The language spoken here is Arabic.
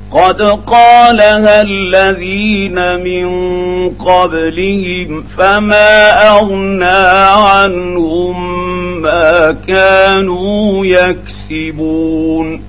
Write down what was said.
قد قالها الذين من قبلهم فما أغنى عنهم ما كانوا يكسبون